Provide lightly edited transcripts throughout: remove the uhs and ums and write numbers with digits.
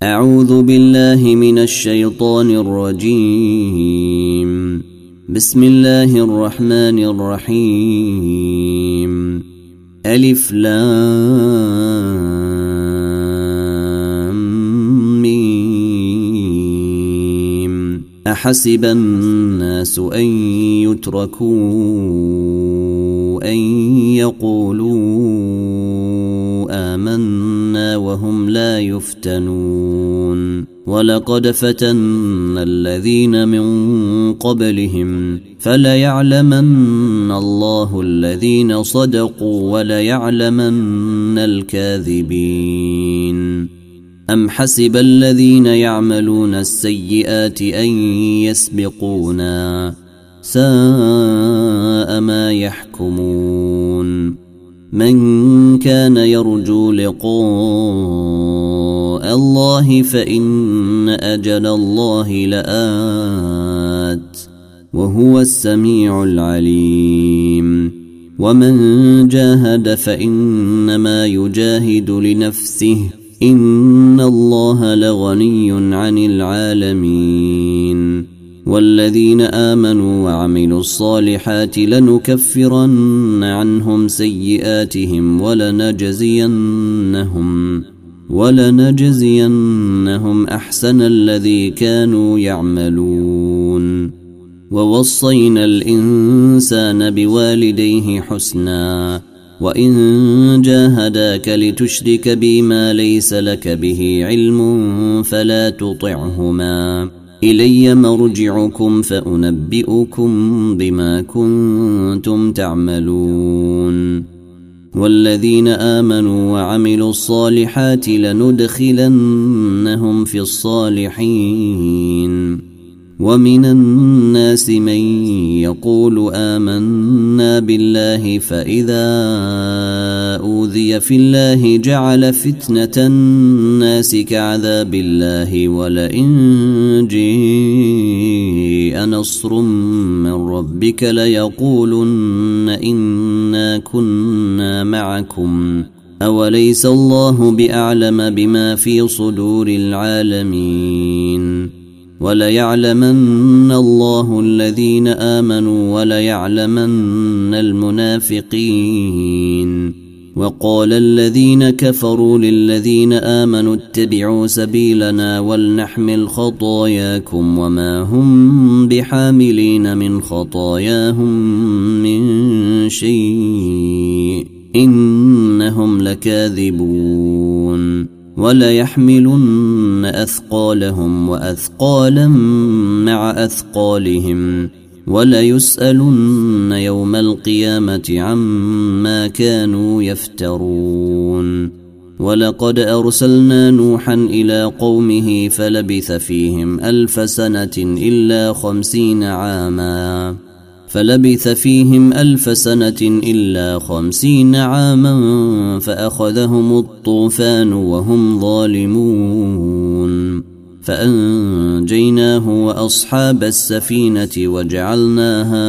أعوذ بالله من الشيطان الرجيم. بسم الله الرحمن الرحيم. ألف لام ميم. أحسب الناس أن يتركوا أن يقولوا آمنا وهم لا يفتنون. ولقد فتنا الذين من قبلهم فليعلمن الله الذين صدقوا وليعلمن الكاذبين. أم حسب الذين يعملون السيئات أن يسبقونا ساء ما يحكمون. من كان يرجو لقاء الله فإن أجل الله لآت وهو السميع العليم. ومن جاهد فإنما يجاهد لنفسه إن الله لغني عن العالمين. والذين آمنوا وعملوا الصالحات لنكفرن عنهم سيئاتهم ولنجزينهم أحسن الذي كانوا يعملون. ووصينا الإنسان بوالديه حسنا وإن جاهداك لتشرك بي ما ليس لك به علم فلا تطعهما إلي مرجعكم فأنبئكم بما كنتم تعملون. والذين آمنوا وعملوا الصالحات لندخلنهم في الصالحين. ومن الناس من يقول آمنا بالله فإذا أوذي في الله جعل فتنة الناس كعذاب الله ولئن جاء نصر من ربك ليقولن إنا كنا معكم أوليس الله بأعلم بما في صدور العالمين. وليعلمن الله الذين آمنوا وليعلمن المنافقين. وقال الذين كفروا للذين آمنوا اتبعوا سبيلنا ولنحمل خطاياكم وما هم بحاملين من خطاياهم من شيء إنهم لكاذبون. وليحملن أثقالهم وأثقالا مع أثقالهم وليسألن يوم القيامة عما كانوا يفترون. ولقد أرسلنا نوحا إلى قومه فلبث فيهم 1000 سنة إلا 50 عاما فأخذهم الطوفان وهم ظالمون فأنجيناه وأصحاب السفينة وجعلناها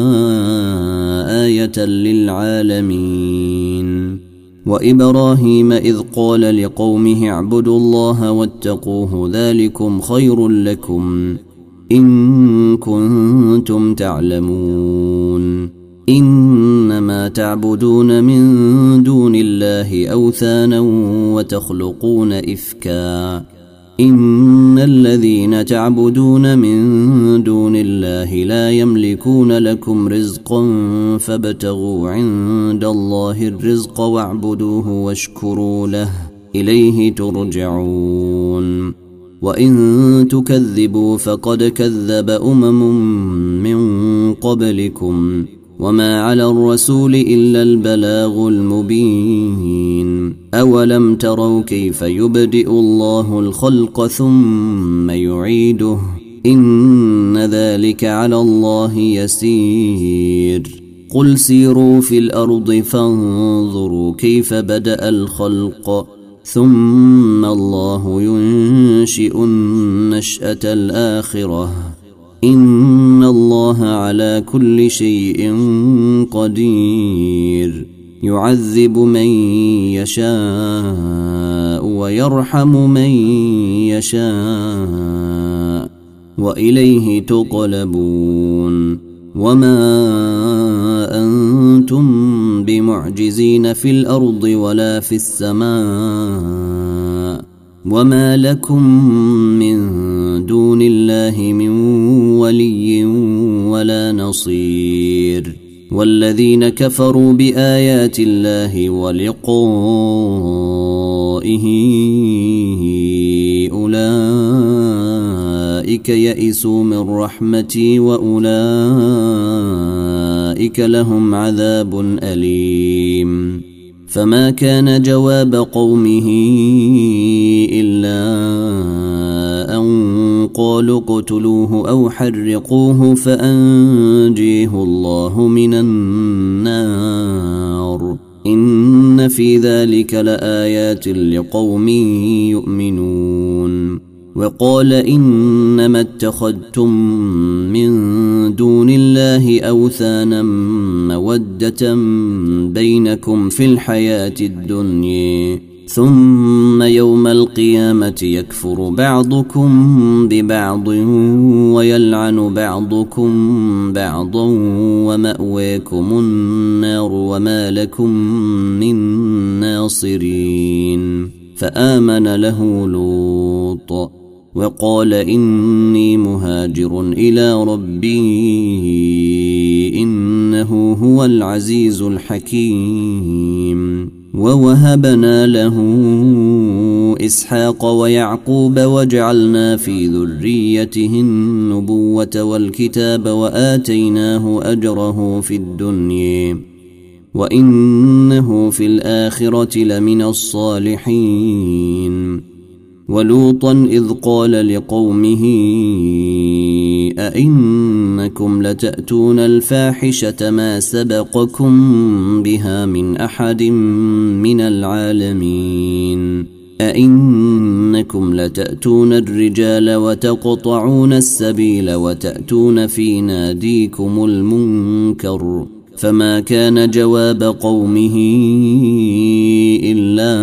آية للعالمين. وإبراهيم إذ قال لقومه اعبدوا الله واتقوه ذلكم خير لكم إن كنتم تعلمون. إنما تعبدون من دون الله أوثانا وتخلقون إفكا إن الذين تعبدون من دون الله لا يملكون لكم رزقا فابتغوا عند الله الرزق واعبدوه واشكروا له إليه ترجعون. وإن تكذبوا فقد كذب من قبلكم وما على الرسول إلا البلاغ المبين. أولم تروا كيف يبدئ الله الخلق ثم يعيده إن ذلك على الله يسير. قل سيروا في الأرض فانظروا كيف بدأ الخلق ثم الله ينشئ النشأة الآخرة إن الله على كل شيء قدير. يعذب من يشاء ويرحم من يشاء وإليه تقلبون وما أنتم بمعجزين في الأرض ولا في السماء وما لكم من دون الله من ولي ولا نصير والذين كفروا بآيات الله ولقائه أولئك يئسوا من رحمتي وأولئك لهم عذاب أليم فما كان جواب قومه إلا أن قالوا اقتلوه أو حرقوه فأنجيه الله من النار إن في ذلك لآيات لقوم يؤمنون وقال إنما اتخذتم من دون الله أوثانا مودة بينكم في الحياة الدنيا ثم يوم القيامة يكفر بعضكم ببعض ويلعن بعضكم بعضا ومأواكم النار وما لكم من ناصرين فآمن له لوط وقال إني مهاجر إلى ربي إنه هو العزيز الحكيم ووهبنا له إسحاق ويعقوب وجعلنا في ذريته النبوة والكتاب وآتيناه أجره في الدنيا وإنه في الآخرة لمن الصالحين ولوطا إذ قال لقومه أئنكم لتأتون الفاحشة ما سبقكم بها من أحد من العالمين أئنكم لتأتون الرجال وتقطعون السبيل وتأتون في ناديكم المنكر فما كان جواب قومه إلا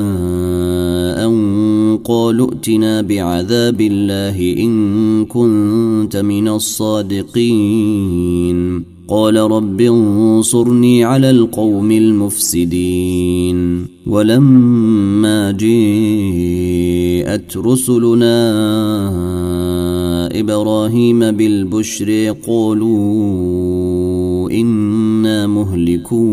أن قالوا ائتنا بعذاب الله إن كنت من الصادقين قال رب انصرني على القوم المفسدين ولما جاءت رسلنا إبراهيم بالبشر قالوا إنا مهلكو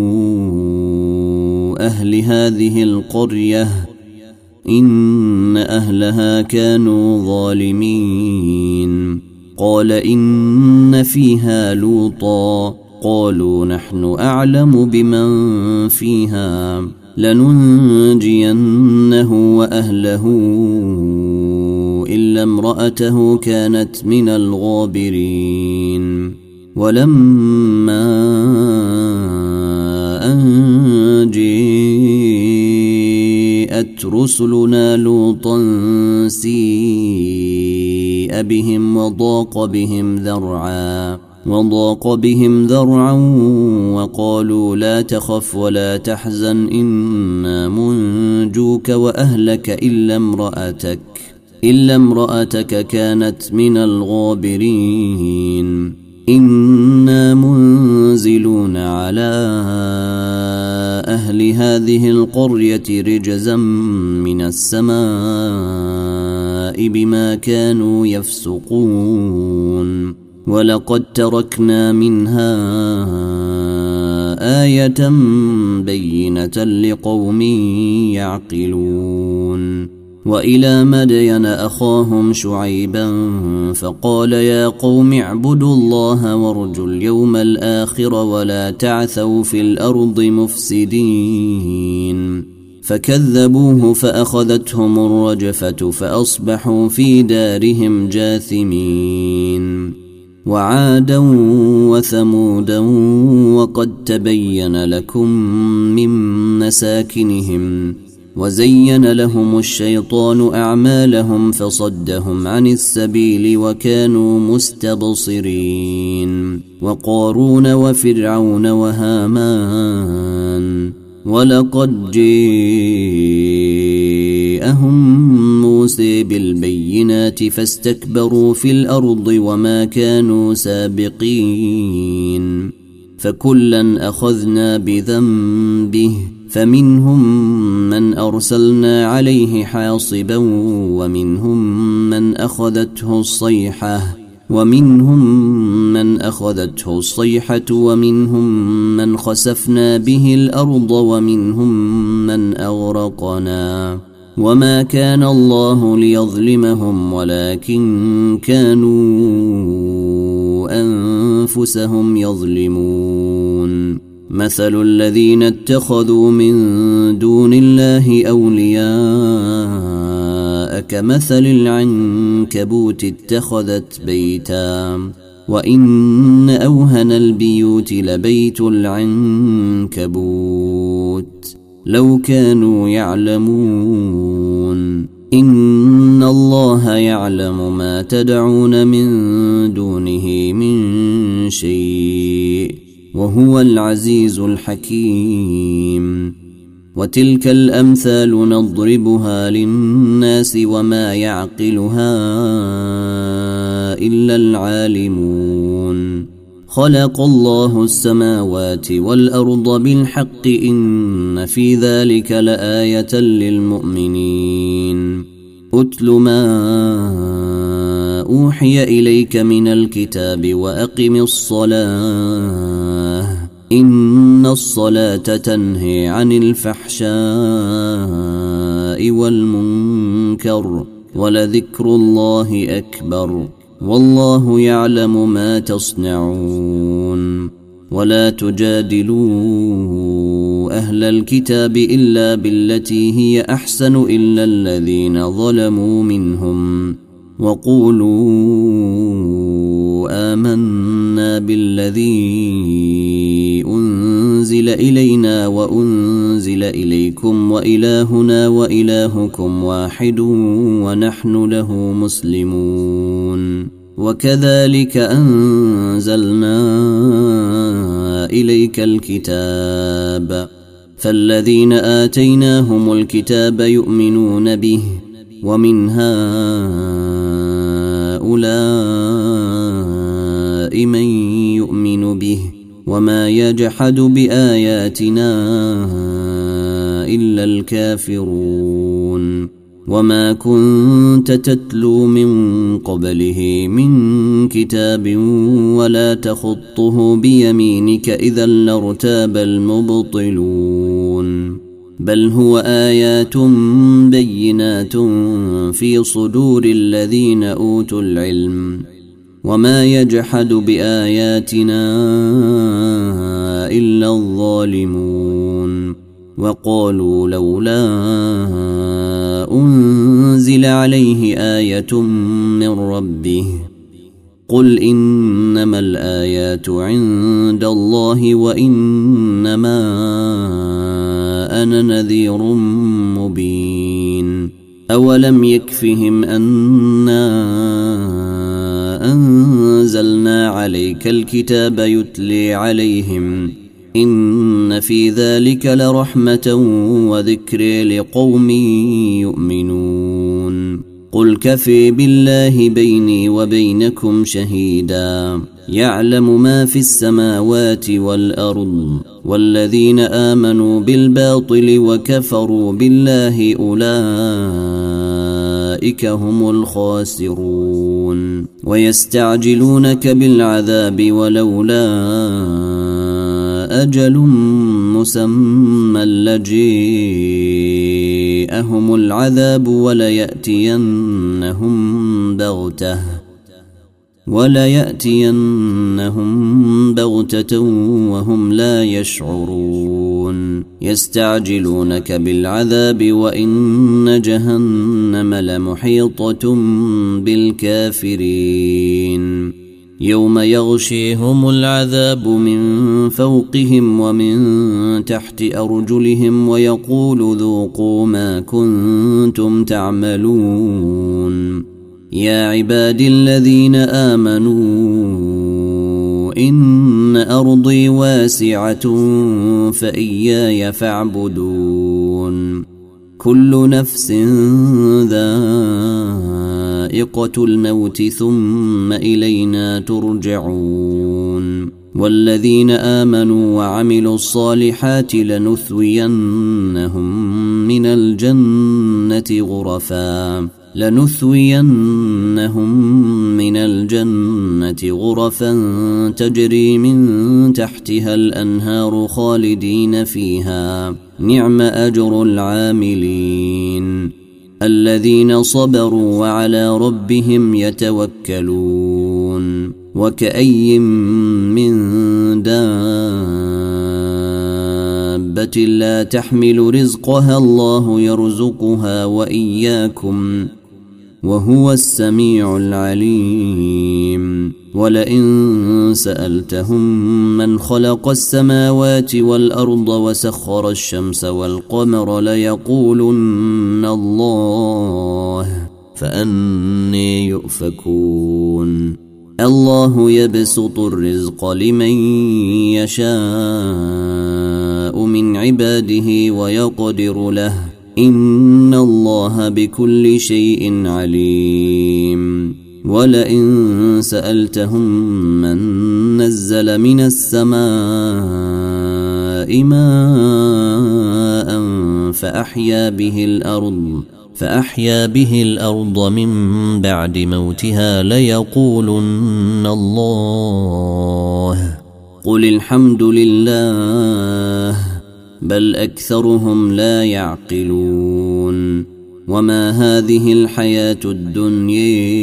أهل هذه القرية إن أهلها كانوا ظالمين قال إن فيها لوطا قالوا نحن أعلم بمن فيها لننجينه وأهله إلا امرأته كانت من الغابرين ولما أن جاءت رسلنا لوطا سيء بهم وضاق بهم ذرعا وقالوا لا تخف ولا تحزن إنا منجوك وأهلك إلا امرأتك كانت من الغابرين إنا منزلون على أهل هذه القرية رجزا من السماء بما كانوا يفسقون ولقد تركنا منها آية بينة لقوم يعقلون وإلى مدين أخاهم شعيبا فقال يا قوم اعبدوا الله وارجوا اليوم الآخر ولا تعثوا في الأرض مفسدين فكذبوه فأخذتهم الرجفة فأصبحوا في دارهم جاثمين وعادا وثمودا وقد تبين لكم من مساكنهم وزين لهم الشيطان أعمالهم فصدهم عن السبيل وكانوا مستبصرين وقارون وفرعون وهامان ولقد جاءهم موسى بالبينات فاستكبروا في الأرض وما كانوا سابقين فكلا أخذنا بذنبه فمنهم من أرسلنا عليه حاصبا ومنهم من أخذته الصيحة ومنهم من خسفنا به الأرض ومنهم من أغرقنا وما كان الله ليظلمهم ولكن كانوا أنفسهم يظلمون مثل الذين اتخذوا من دون الله أولياء كمثل العنكبوت اتخذت بيتا وإن أوهن البيوت لبيت العنكبوت لو كانوا يعلمون إن الله يعلم ما تدعون من دونه من شيء وهو العزيز الحكيم وتلك الأمثال نضربها للناس وما يعقلها إلا العالمون خلق الله السماوات والأرض بالحق إن في ذلك لآية للمؤمنين أتل ما أوحي إليك من الكتاب وأقم الصلاة إن الصلاة تنهي عن الفحشاء والمنكر ولذكر الله أكبر والله يعلم ما تصنعون ولا تجادلوا أهل الكتاب إلا بالتي هي أحسن إلا الذين ظلموا منهم وقولوا آمنا بالذي أنزل إلينا وأنزل إليكم وإلهنا وإلهكم واحد ونحن له مسلمون وكذلك أنزلنا إليك الكتاب فالذين آتيناهم الكتاب يؤمنون به ومن هؤلاء من يؤمن به وما يجحد بآياتنا إلا الكافرون وما كنت تتلو من قبله من كتاب ولا تخطه بيمينك إذا لارتاب المبطلون بل هو آيات بينات في صدور الذين أوتوا العلم وما يجحد بآياتنا إلا الظالمون وقالوا لولا أنزل عليه آية من ربه قل إنما الآيات عند الله وإنما أنا نذير مبين أولم يكفهم أنا أنزلنا عليك الكتاب يتلي عليهم إن في ذلك لرحمة وذكر لقوم يؤمنون قل كفي بالله بيني وبينكم شهيدا يعلم ما في السماوات والأرض والذين آمنوا بالباطل وكفروا بالله أولئك هم الخاسرون ويستعجلونك بالعذاب ولولا أجل مسمى لجيءهم العذاب وليأتينهم بغتة وهم لا يشعرون يستعجلونك بالعذاب وإن جهنم لمحيطة بالكافرين يوم يغشيهم العذاب من فوقهم ومن تحت أرجلهم ويقول ذوقوا ما كنتم تعملون يا عبادي الذين آمنوا إن أرضي واسعة فإياي فاعبدون كل نفس ذائقة الموت ثم إلينا ترجعون والذين آمنوا وعملوا الصالحات لنثوينهم من الجنة غرفا تجري من تحتها الأنهار خالدين فيها نعم أجر العاملين الذين صبروا وعلى ربهم يتوكلون وكأي من دابة لا تحمل رزقها الله يرزقها وإياكم وهو السميع العليم ولئن سألتهم من خلق السماوات والأرض وسخر الشمس والقمر ليقولن الله فأني يؤفكون الله يبسط الرزق لمن يشاء من عباده ويقدر له إن الله بكل شيء عليم ولئن سألتهم من نزل من السماء ماء فأحيا به الأرض من بعد موتها ليقولن الله قل الحمد لله بل أكثرهم لا يعقلون وما هذه الحياة الدنيا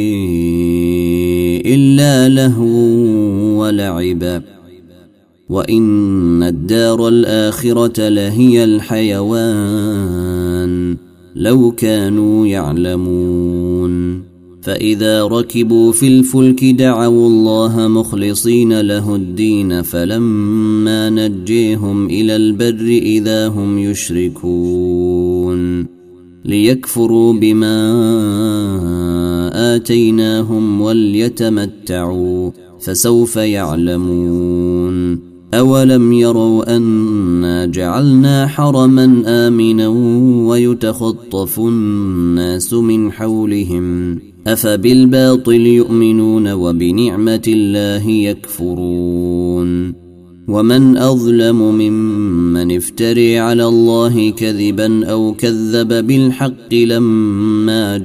إلا لهو ولعب وإن الدار الآخرة لهي الحيوان لو كانوا يعلمون فإذا ركبوا في الفلك دعوا الله مخلصين له الدين فلما نجيهم إلى البر إذا هم يشركون ليكفروا بما آتيناهم وليتمتعوا فسوف يعلمون أولم يروا أنا جعلنا حرما آمنا ويتخطف الناس من حولهم أفبالباطل يؤمنون وبنعمة الله يكفرون ومن أظلم ممن افتري على الله كذبا أو كذب بالحق لما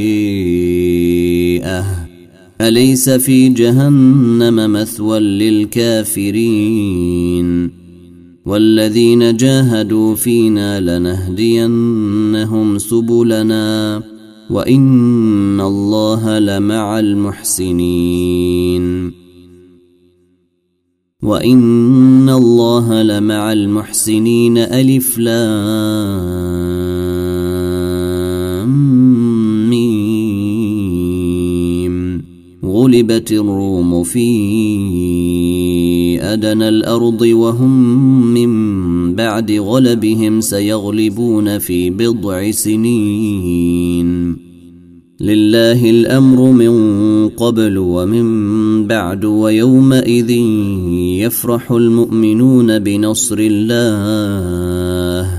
جاءه أليس في جهنم مثوى للكافرين والذين جاهدوا فينا لنهدينهم سبلنا وإن الله لمع المحسنين ألف لام ميم غلبت الروم في أدنى الأرض وهم من بعد غلبهم سيغلبون في بضع سنين لله الأمر من قبل ومن بعد ويومئذ يفرح المؤمنون بنصر الله